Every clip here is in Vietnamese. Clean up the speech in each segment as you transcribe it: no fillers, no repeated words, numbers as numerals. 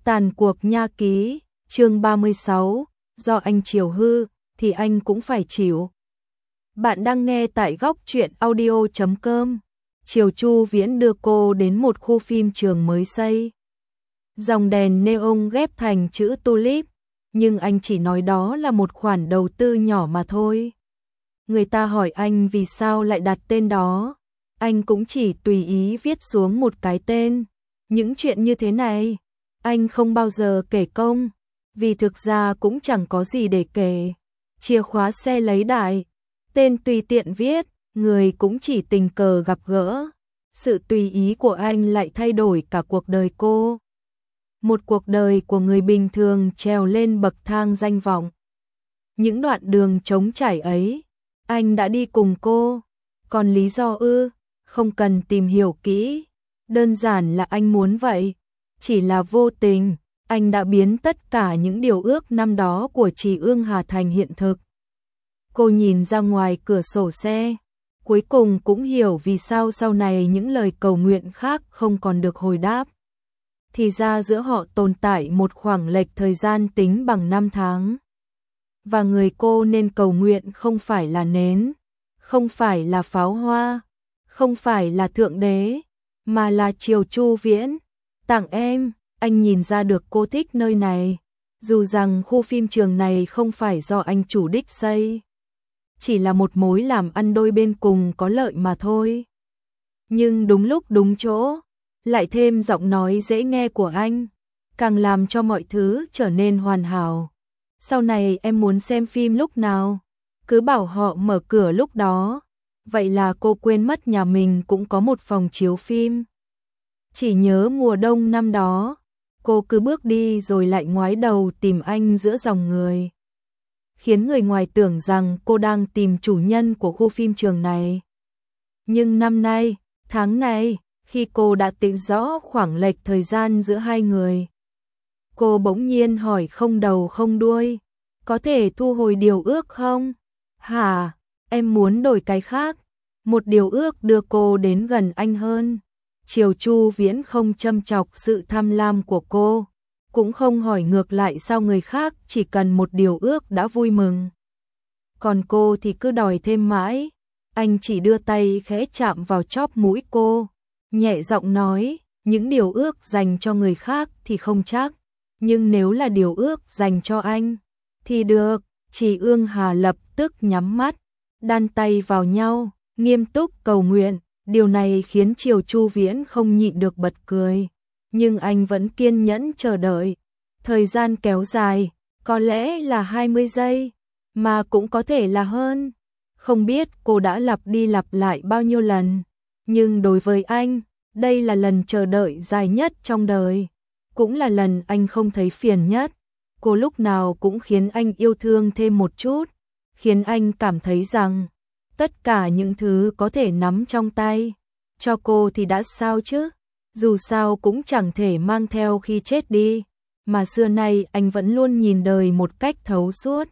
Tàn cuộc nha ký, chương 36, do anh chiều hư, thì anh cũng phải chịu. Bạn đang nghe tại góc truyện audio.com. Chiều Chu Viễn đưa cô đến một khu phim trường mới xây. Dòng đèn neon ghép thành chữ tulip, nhưng anh chỉ nói đó là một khoản đầu tư nhỏ mà thôi. Người ta hỏi anh vì sao lại đặt tên đó, anh cũng chỉ tùy ý viết xuống một cái tên. Những chuyện như thế này, anh không bao giờ kể công, vì thực ra cũng chẳng có gì để kể. Chìa khóa xe lấy đại, tên tùy tiện viết, người cũng chỉ tình cờ gặp gỡ. Sự tùy ý của anh lại thay đổi cả cuộc đời cô. Một cuộc đời của người bình thường trèo lên bậc thang danh vọng. Những đoạn đường trống trải ấy, anh đã đi cùng cô. Còn lý do không cần tìm hiểu kỹ. Đơn giản là anh muốn vậy. Chỉ là vô tình, anh đã biến tất cả những điều ước năm đó của Trì Ương Hà thành hiện thực. Cô nhìn ra ngoài cửa sổ xe, cuối cùng cũng hiểu vì sao sau này những lời cầu nguyện khác không còn được hồi đáp. Thì ra giữa họ tồn tại một khoảng lệch thời gian tính bằng năm tháng. Và người cô nên cầu nguyện không phải là nến, không phải là pháo hoa, không phải là Thượng Đế, mà là Chiều Chu Viễn. Tặng em, anh nhìn ra được cô thích nơi này, dù rằng khu phim trường này không phải do anh chủ đích xây. Chỉ là một mối làm ăn đôi bên cùng có lợi mà thôi. Nhưng đúng lúc đúng chỗ, lại thêm giọng nói dễ nghe của anh, càng làm cho mọi thứ trở nên hoàn hảo. Sau này em muốn xem phim lúc nào, cứ bảo họ mở cửa lúc đó. Vậy là cô quên mất nhà mình cũng có một phòng chiếu phim. Chỉ nhớ mùa đông năm đó, cô cứ bước đi rồi lại ngoái đầu tìm anh giữa dòng người, khiến người ngoài tưởng rằng cô đang tìm chủ nhân của khu phim trường này. Nhưng năm nay, tháng này, khi cô đã tính rõ khoảng lệch thời gian giữa hai người, cô bỗng nhiên hỏi không đầu không đuôi, có thể thu hồi điều ước không? Hả, em muốn đổi cái khác. Một điều ước đưa cô đến gần anh hơn. Chiều Chu Viễn không châm chọc sự tham lam của cô, cũng không hỏi ngược lại sao người khác chỉ cần một điều ước đã vui mừng. Còn cô thì cứ đòi thêm mãi. Anh chỉ đưa tay khẽ chạm vào chóp mũi cô, nhẹ giọng nói, những điều ước dành cho người khác thì không chắc, nhưng nếu là điều ước dành cho anh, thì được. Trì Ương Hà lập tức nhắm mắt, đan tay vào nhau, nghiêm túc cầu nguyện. Điều này khiến Chiều Chu Viễn không nhịn được bật cười, nhưng anh vẫn kiên nhẫn chờ đợi. Thời gian kéo dài, có lẽ là 20 giây, mà cũng có thể là hơn. Không biết cô đã lặp đi lặp lại bao nhiêu lần, nhưng đối với anh, đây là lần chờ đợi dài nhất trong đời, cũng là lần anh không thấy phiền nhất. Cô lúc nào cũng khiến anh yêu thương thêm một chút, khiến anh cảm thấy rằng tất cả những thứ có thể nắm trong tay. Cho cô thì đã sao chứ, dù sao cũng chẳng thể mang theo khi chết đi, mà xưa nay anh vẫn luôn nhìn đời một cách thấu suốt.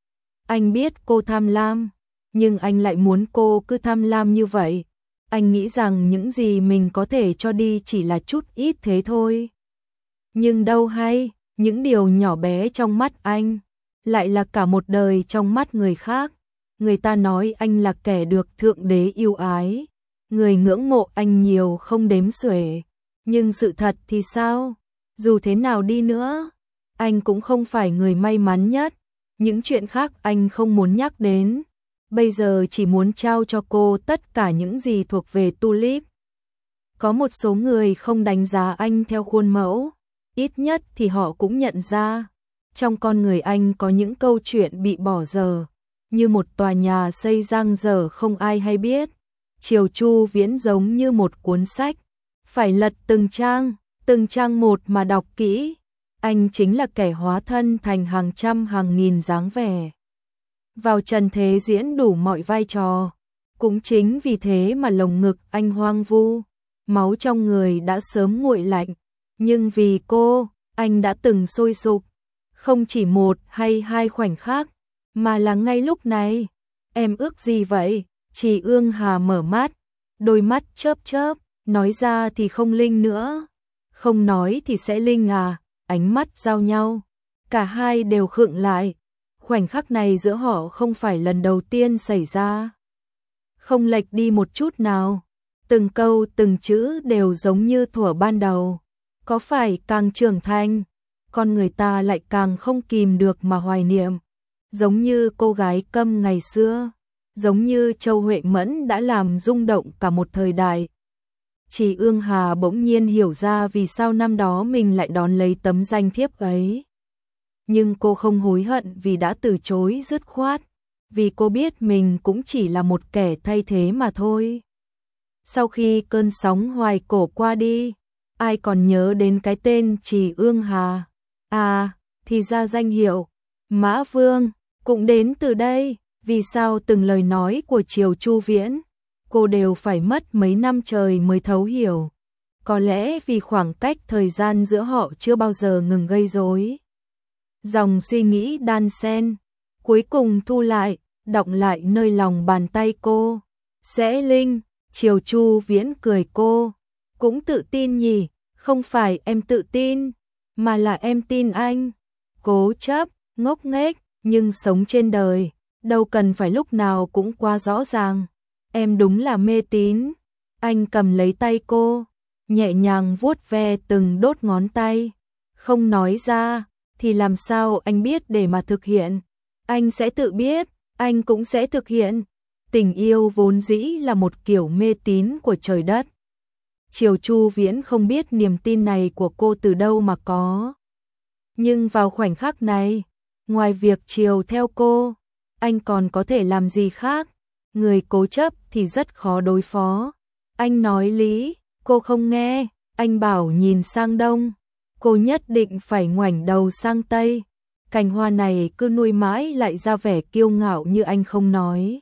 Anh biết cô tham lam, nhưng anh lại muốn cô cứ tham lam như vậy. Anh nghĩ rằng những gì mình có thể cho đi chỉ là chút ít thế thôi. Nhưng đâu hay, những điều nhỏ bé trong mắt anh lại là cả một đời trong mắt người khác. Người ta nói anh là kẻ được Thượng Đế yêu ái, người ngưỡng mộ anh nhiều không đếm xuể. Nhưng sự thật thì sao? Dù thế nào đi nữa, anh cũng không phải người may mắn nhất. Những chuyện khác anh không muốn nhắc đến. Bây giờ chỉ muốn trao cho cô tất cả những gì thuộc về Tulip. Có một số người không đánh giá anh theo khuôn mẫu, ít nhất thì họ cũng nhận ra trong con người anh có những câu chuyện bị bỏ dở, như một tòa nhà xây dang dở không ai hay biết. Chiều Chu Viễn giống như một cuốn sách, phải lật từng trang một mà đọc kỹ. Anh chính là kẻ hóa thân thành hàng trăm hàng nghìn dáng vẻ, vào trần thế diễn đủ mọi vai trò. Cũng chính vì thế mà lồng ngực anh hoang vu, máu trong người đã sớm nguội lạnh. Nhưng vì cô, anh đã từng sôi sục, không chỉ một hay hai khoảnh khắc, mà là ngay lúc này. Em ước gì vậy? Trì Ương Hà mở mắt, đôi mắt chớp chớp, nói ra thì không linh nữa, không nói thì sẽ linh à? ánh mắt giao nhau. Cả hai đều khựng lại. Khoảnh khắc này giữa họ không phải lần đầu tiên xảy ra. Không lệch đi một chút nào. Từng câu từng chữ đều giống như thuở ban đầu. Có phải càng trưởng thành, con người ta lại càng không kìm được mà hoài niệm. Giống như cô gái Câm ngày xưa, giống như Châu Huệ Mẫn đã làm rung động cả một thời đại. Chỉ Ương Hà bỗng nhiên hiểu ra vì sao năm đó mình lại đón lấy tấm danh thiếp ấy. Nhưng cô không hối hận vì đã từ chối dứt khoát, vì cô biết mình cũng chỉ là một kẻ thay thế mà thôi. Sau khi cơn sóng hoài cổ qua đi, ai còn nhớ đến cái tên Chỉ Ương Hà? À, thì ra danh hiệu Mã Vương cũng đến từ đây. Vì sao từng lời nói của Triều Chu Viễn cô đều phải mất mấy năm trời mới thấu hiểu? Có lẽ vì khoảng cách thời gian giữa họ chưa bao giờ ngừng gây rối. Dòng suy nghĩ đan xen, cuối cùng thu lại, đọng lại nơi lòng bàn tay cô. Sẽ Linh, Triều Chu Viễn cười cô, cũng tự tin nhỉ? Không phải em tự tin, mà là em tin anh. Cố chấp, ngốc nghếch, nhưng sống trên đời, đâu cần phải lúc nào cũng quá rõ ràng. Em đúng là mê tín. Anh cầm lấy tay cô, nhẹ nhàng vuốt ve từng đốt ngón tay. Không nói ra, thì làm sao anh biết để mà thực hiện? Anh sẽ tự biết, anh cũng sẽ thực hiện. Tình yêu vốn dĩ là một kiểu mê tín của trời đất. Triều Chu Viễn không biết niềm tin này của cô từ đâu mà có. Nhưng vào khoảnh khắc này, ngoài việc chiều theo cô, anh còn có thể làm gì khác? Người cố chấp thì rất khó đối phó. Anh nói lý, cô không nghe. Anh bảo nhìn sang đông, cô nhất định phải ngoảnh đầu sang tây. Cành hoa này cứ nuôi mãi lại ra vẻ kiêu ngạo như anh không nói,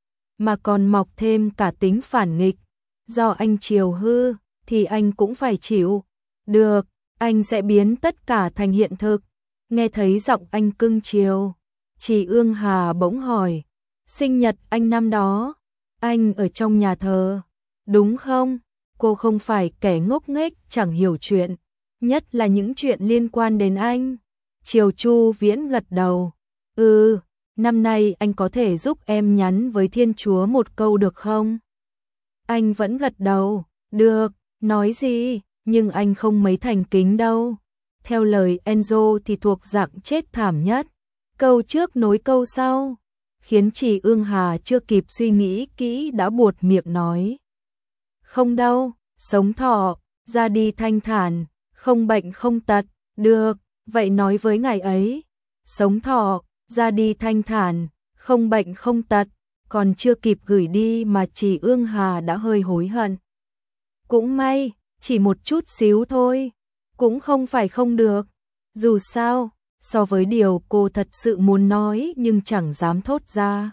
mà còn mọc thêm cả tính phản nghịch. Do anh chiều hư, thì anh cũng phải chịu. Được, anh sẽ biến tất cả thành hiện thực. Nghe thấy giọng anh cưng chiều, Chỉ Ương Hà bỗng hỏi, sinh nhật anh năm đó, anh ở trong nhà thờ, đúng không? Cô không phải kẻ ngốc nghếch chẳng hiểu chuyện, nhất là những chuyện liên quan đến anh. Triều Chu Viễn gật đầu. Năm nay anh có thể giúp em nhắn với Thiên Chúa một câu được không? Anh vẫn gật đầu. Được, nói gì, nhưng anh không mấy thành kính đâu. Theo lời Enzo thì thuộc dạng chết thảm nhất. Câu trước nối câu sau, khiến Chỉ Ương Hà chưa kịp suy nghĩ kỹ đã buột miệng nói. Không đâu, sống thọ, ra đi thanh thản, không bệnh không tật. Được, vậy nói với ngài ấy. Sống thọ, ra đi thanh thản, không bệnh không tật. Còn chưa kịp gửi đi mà Chỉ Ương Hà đã hơi hối hận. Cũng may, chỉ một chút xíu thôi, cũng không phải không được. Dù sao, so với điều cô thật sự muốn nói nhưng chẳng dám thốt ra,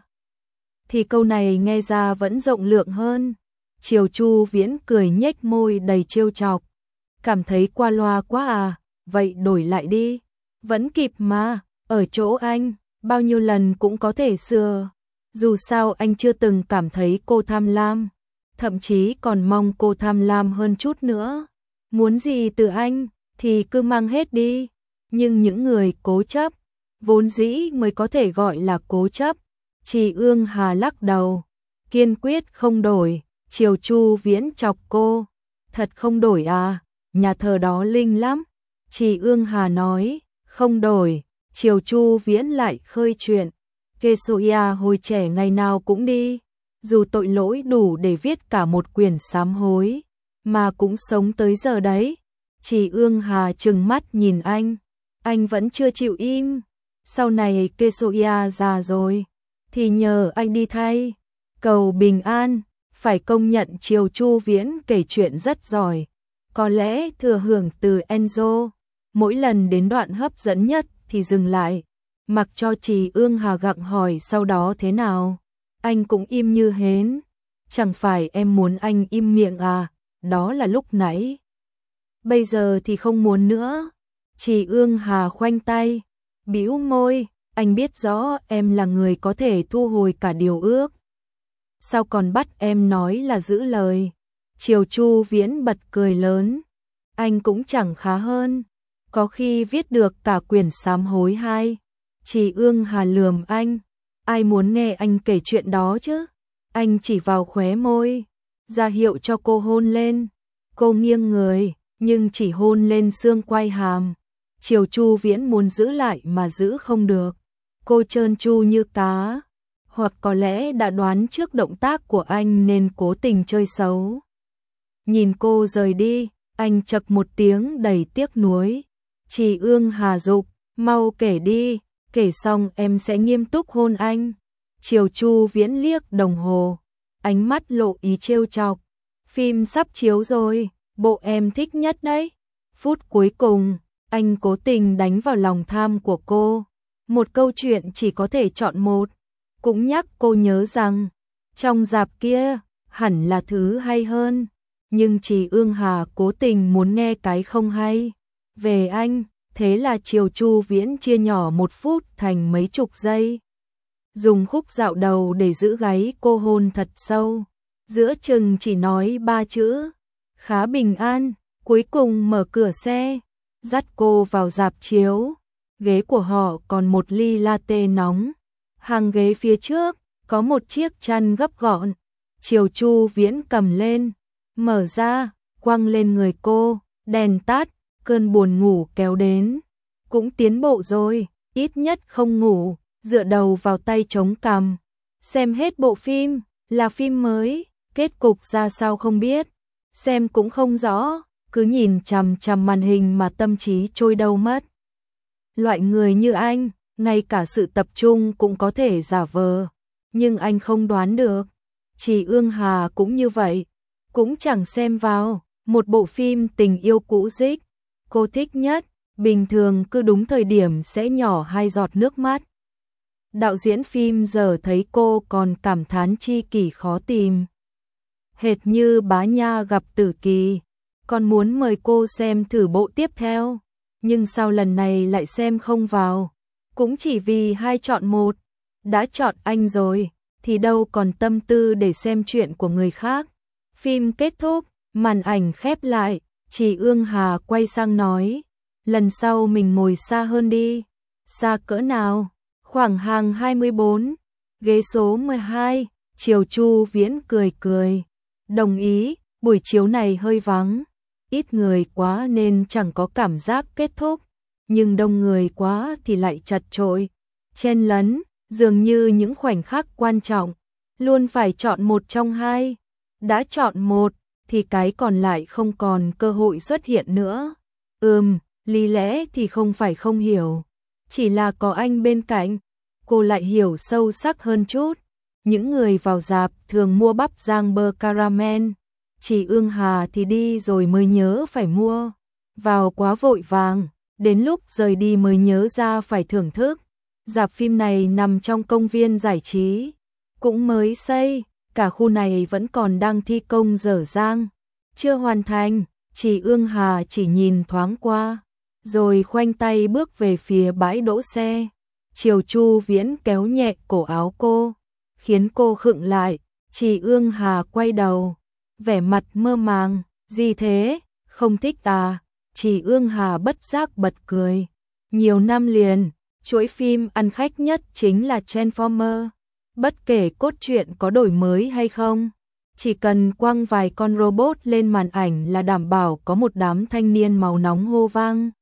thì câu này nghe ra vẫn rộng lượng hơn. Triều Chu Viễn cười nhếch môi đầy trêu chọc. Cảm thấy qua loa quá à, vậy đổi lại đi. Vẫn kịp mà, ở chỗ anh, bao nhiêu lần cũng có thể sửa. Dù sao anh chưa từng cảm thấy cô tham lam, thậm chí còn mong cô tham lam hơn chút nữa. Muốn gì từ anh, thì cứ mang hết đi. Nhưng những người cố chấp, vốn dĩ mới có thể gọi là cố chấp. Chỉ Ương Hà lắc đầu, kiên quyết không đổi. Triều Chu Viễn chọc cô. Thật không đổi à, nhà thờ đó linh lắm. Chỉ Ương Hà nói, không đổi. Triều Chu Viễn lại khơi chuyện. Kesoya hồi trẻ ngày nào cũng đi, dù tội lỗi đủ để viết cả một quyển sám hối, mà cũng sống tới giờ đấy. Chỉ Ương Hà trừng mắt nhìn anh vẫn chưa chịu im. Sau này Kesoya già rồi, thì nhờ anh đi thay. Cầu bình an. Phải công nhận Triều Chu Viễn kể chuyện rất giỏi, có lẽ thừa hưởng từ Enzo. Mỗi lần đến đoạn hấp dẫn nhất thì dừng lại, mặc cho Chỉ Ương Hà gặng hỏi sau đó thế nào. Anh cũng im như hến. Chẳng phải em muốn anh im miệng à, đó là lúc nãy. Bây giờ thì không muốn nữa. Chỉ Ương Hà khoanh tay, bĩu môi, anh biết rõ em là người có thể thu hồi cả điều ước. Sao còn bắt em nói là giữ lời? Triều Chu Viễn bật cười lớn. Anh cũng chẳng khá hơn. có khi viết được cả quyển sám hối 2. Trì Ương Hà lườm anh, ai muốn nghe anh kể chuyện đó chứ? Anh chỉ vào khóe môi, ra hiệu cho cô hôn lên. Cô nghiêng người, nhưng chỉ hôn lên xương quai hàm. Triều Chu Viễn muốn giữ lại mà giữ không được. Cô trơn tru như cá, hoặc có lẽ đã đoán trước động tác của anh nên cố tình chơi xấu. Nhìn cô rời đi, anh chậc một tiếng đầy tiếc nuối. Trì Ương Hà dục, mau kể đi, kể xong em sẽ nghiêm túc hôn anh. Triều Chu Viễn liếc đồng hồ, ánh mắt lộ ý trêu chọc. Phim sắp chiếu rồi, bộ em thích nhất đấy. Phút cuối cùng, anh cố tình đánh vào lòng tham của cô. Một câu chuyện chỉ có thể chọn một. Cũng nhắc cô nhớ rằng, trong rạp kia, hẳn là thứ hay hơn. Nhưng Trì Ương Hà cố tình muốn nghe cái không hay về anh, thế là Triều Chu Viễn chia nhỏ 1 phút thành mấy chục giây. Dùng khúc dạo đầu để giữ gáy cô hôn thật sâu. Giữa chừng chỉ nói 3 chữ, khá bình an, cuối cùng mở cửa xe, dắt cô vào rạp chiếu. Ghế của họ còn một ly latte nóng. Hàng ghế phía trước, có một chiếc chăn gấp gọn. Triều Chu Viễn cầm lên, mở ra, quăng lên người cô, đèn tắt, cơn buồn ngủ kéo đến. Cũng tiến bộ rồi, ít nhất không ngủ, dựa đầu vào tay chống cằm. Xem hết bộ phim, là phim mới, kết cục ra sao không biết. Xem cũng không rõ, cứ nhìn chằm chằm màn hình mà tâm trí trôi đâu mất. Loại người như anh, ngay cả sự tập trung cũng có thể giả vờ, nhưng anh không đoán được. Trì Ương Hà cũng như vậy, cũng chẳng xem vào một bộ phim tình yêu cũ dích. Cô thích nhất, bình thường cứ đúng thời điểm sẽ nhỏ 2 giọt nước mắt. Đạo diễn phim giờ thấy cô còn cảm thán chi kỷ khó tìm. Hệt như Bá Nha gặp Tử Kỳ, còn muốn mời cô xem thử bộ tiếp theo, nhưng sao lần này lại xem không vào, cũng chỉ vì 2 chọn 1, đã chọn anh rồi, thì đâu còn tâm tư để xem chuyện của người khác. Phim kết thúc, màn ảnh khép lại, Trì Ương Hà quay sang nói, lần sau mình ngồi xa hơn đi. Xa cỡ nào? Khoảng hàng 24, ghế số 12, Triều Chu Viễn cười cười. Đồng ý, buổi chiếu này hơi vắng, ít người quá nên chẳng có cảm giác kết thúc, nhưng đông người quá thì lại chật chội, chen lấn, dường như những khoảnh khắc quan trọng, luôn phải chọn một trong hai. Đã chọn một, thì cái còn lại không còn cơ hội xuất hiện nữa. Lý lẽ thì không phải không hiểu, chỉ là có anh bên cạnh, cô lại hiểu sâu sắc hơn chút. Những người vào rạp thường mua bắp rang bơ caramel, Trì Ương Hà thì đi rồi mới nhớ phải mua. Vào quá vội vàng, đến lúc rời đi mới nhớ ra phải thưởng thức. Rạp phim này nằm trong công viên giải trí, cũng mới xây, cả khu này vẫn còn đang thi công dở dang, chưa hoàn thành. Trì Ương Hà chỉ nhìn thoáng qua, rồi khoanh tay bước về phía bãi đỗ xe. Triều Chu Viễn kéo nhẹ cổ áo cô, khiến cô khựng lại. Trì Ương Hà quay đầu, vẻ mặt mơ màng, gì thế, không thích à? Trì Ương Hà bất giác bật cười. Nhiều năm liền, chuỗi phim ăn khách nhất chính là Transformer. Bất kể cốt truyện có đổi mới hay không, chỉ cần quăng vài con robot lên màn ảnh là đảm bảo có một đám thanh niên máu nóng hô vang.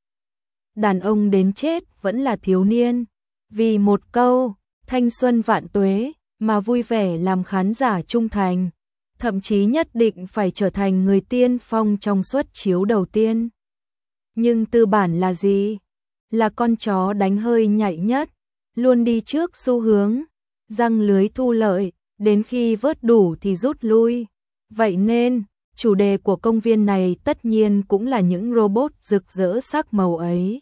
Đàn ông đến chết vẫn là thiếu niên, vì một câu thanh xuân vạn tuế mà vui vẻ làm khán giả trung thành, thậm chí nhất định phải trở thành người tiên phong trong suất chiếu đầu tiên. Nhưng tư bản là gì? Là con chó đánh hơi nhạy nhất, luôn đi trước xu hướng, giăng lưới thu lợi, đến khi vớt đủ thì rút lui. Vậy nên, chủ đề của công viên này tất nhiên cũng là những robot rực rỡ sắc màu ấy.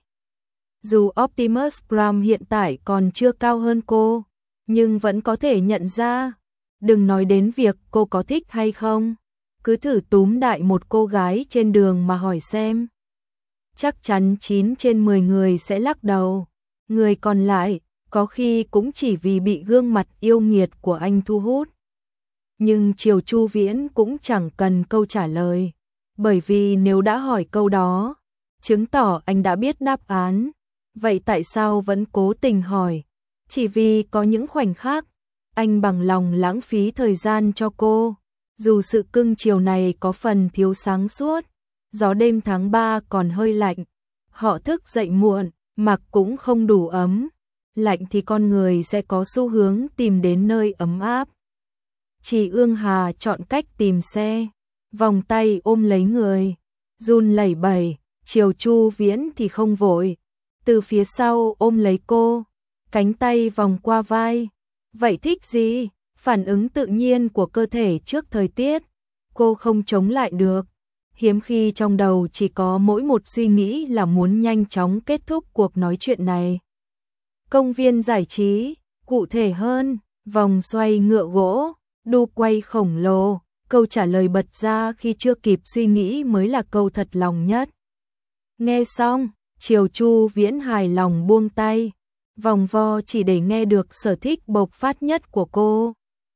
Dù Optimus Prime hiện tại còn chưa cao hơn cô, nhưng vẫn có thể nhận ra. Đừng nói đến việc cô có thích hay không, cứ thử túm đại một cô gái trên đường mà hỏi xem. Chắc chắn 9 trên 10 người sẽ lắc đầu. Người còn lại, có khi cũng chỉ vì bị gương mặt yêu nghiệt của anh thu hút. Nhưng Triều Chu Viễn cũng chẳng cần câu trả lời, bởi vì nếu đã hỏi câu đó, chứng tỏ anh đã biết đáp án. Vậy tại sao vẫn cố tình hỏi? Chỉ vì có những khoảnh khắc, anh bằng lòng lãng phí thời gian cho cô. Dù sự cưng chiều này có phần thiếu sáng suốt, gió đêm tháng 3 còn hơi lạnh. Họ thức dậy muộn, mặc cũng không đủ ấm. Lạnh thì con người sẽ có xu hướng tìm đến nơi ấm áp. Chị Ương Hà chọn cách tìm xe, vòng tay ôm lấy người, run lẩy bẩy. Triều Chu Viễn thì không vội, từ phía sau ôm lấy cô, cánh tay vòng qua vai. Vậy thích gì? Phản ứng tự nhiên của cơ thể trước thời tiết, cô không chống lại được. Hiếm khi trong đầu chỉ có mỗi một suy nghĩ là muốn nhanh chóng kết thúc cuộc nói chuyện này. Công viên giải trí, cụ thể hơn, vòng xoay ngựa gỗ, đu quay khổng lồ, câu trả lời bật ra khi chưa kịp suy nghĩ mới là câu thật lòng nhất. Nghe xong, Triều Chu Viễn hài lòng buông tay, vòng vo chỉ để nghe được sở thích bộc phát nhất của cô.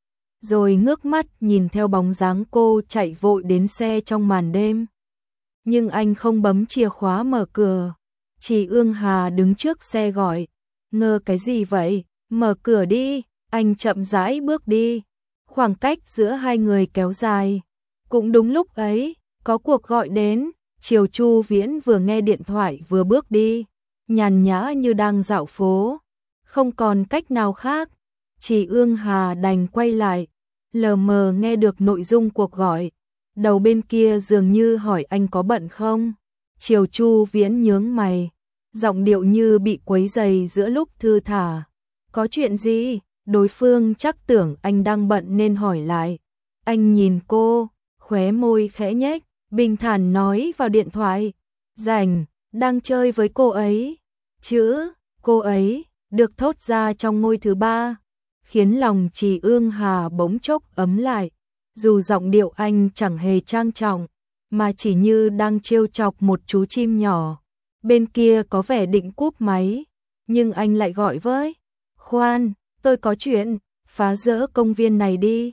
Rồi ngước mắt nhìn theo bóng dáng cô chạy vội đến xe trong màn đêm. Nhưng anh không bấm chìa khóa mở cửa. Chị Ương Hà đứng trước xe gọi. Ngơ cái gì vậy? Mở cửa đi. Anh chậm rãi bước đi. Khoảng cách giữa hai người kéo dài. Cũng đúng lúc ấy, có cuộc gọi đến. Triều Chu Viễn vừa nghe điện thoại vừa bước đi, nhàn nhã như đang dạo phố. Không còn cách nào khác, chị Ương Hà đành quay lại, lờ mờ nghe được nội dung cuộc gọi. Đầu bên kia dường như hỏi anh có bận không? Triều Chu Viễn nhướng mày, giọng điệu như bị quấy rầy giữa lúc thư thả. Có chuyện gì? Đối phương chắc tưởng anh đang bận nên hỏi lại. Anh nhìn cô, khóe môi khẽ nhếch, bình thản nói vào điện thoại. Rảnh, đang chơi với cô ấy. Chữ, cô ấy, được thốt ra trong ngôi thứ ba, khiến lòng chị Ương Hà bỗng chốc ấm lại. Dù giọng điệu anh chẳng hề trang trọng, mà chỉ như đang trêu chọc một chú chim nhỏ. Bên kia có vẻ định cúp máy, nhưng anh lại gọi với. Khoan, tôi có chuyện, phá rỡ công viên này đi.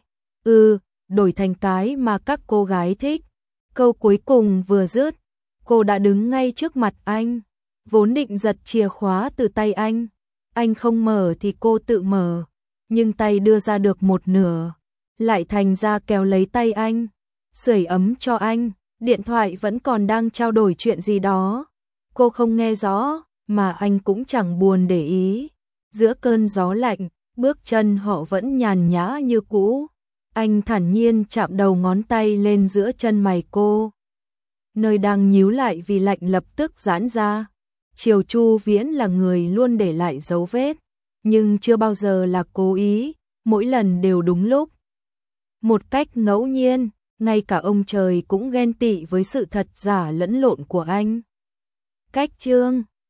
Đổi thành cái mà các cô gái thích. Câu cuối cùng vừa dứt, cô đã đứng ngay trước mặt anh, vốn định giật chìa khóa từ tay anh không mở thì cô tự mở, nhưng tay đưa ra được một nửa, lại thành ra kéo lấy tay anh, sưởi ấm cho anh. Điện thoại vẫn còn đang trao đổi chuyện gì đó, cô không nghe rõ, mà anh cũng chẳng buồn để ý. Giữa cơn gió lạnh, bước chân họ vẫn nhàn nhã như cũ. Anh thản nhiên chạm đầu ngón tay lên giữa chân mày cô, nơi đang nhíu lại vì lạnh lập tức giãn ra. Triều Chu Viễn là người luôn để lại dấu vết, nhưng chưa bao giờ là cố ý, mỗi lần đều đúng lúc. Một cách ngẫu nhiên, ngay cả ông trời cũng ghen tị với sự thật giả lẫn lộn của anh. Cách chương